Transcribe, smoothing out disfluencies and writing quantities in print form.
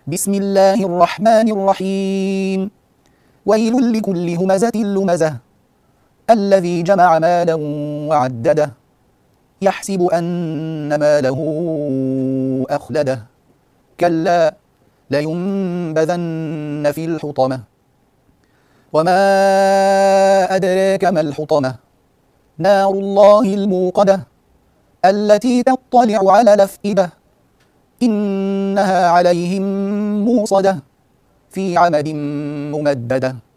بسم الله الرحمن الرحيم ويل لكل همزة لمزة الذي جمع مالا وعدده يحسب أن ماله أخلده كلا لينبذن في الحطمة وما أدراك ما الحطمة نار الله الموقدة التي تطلع على الأفئدة إنها عليهم موصدة في عمد ممددة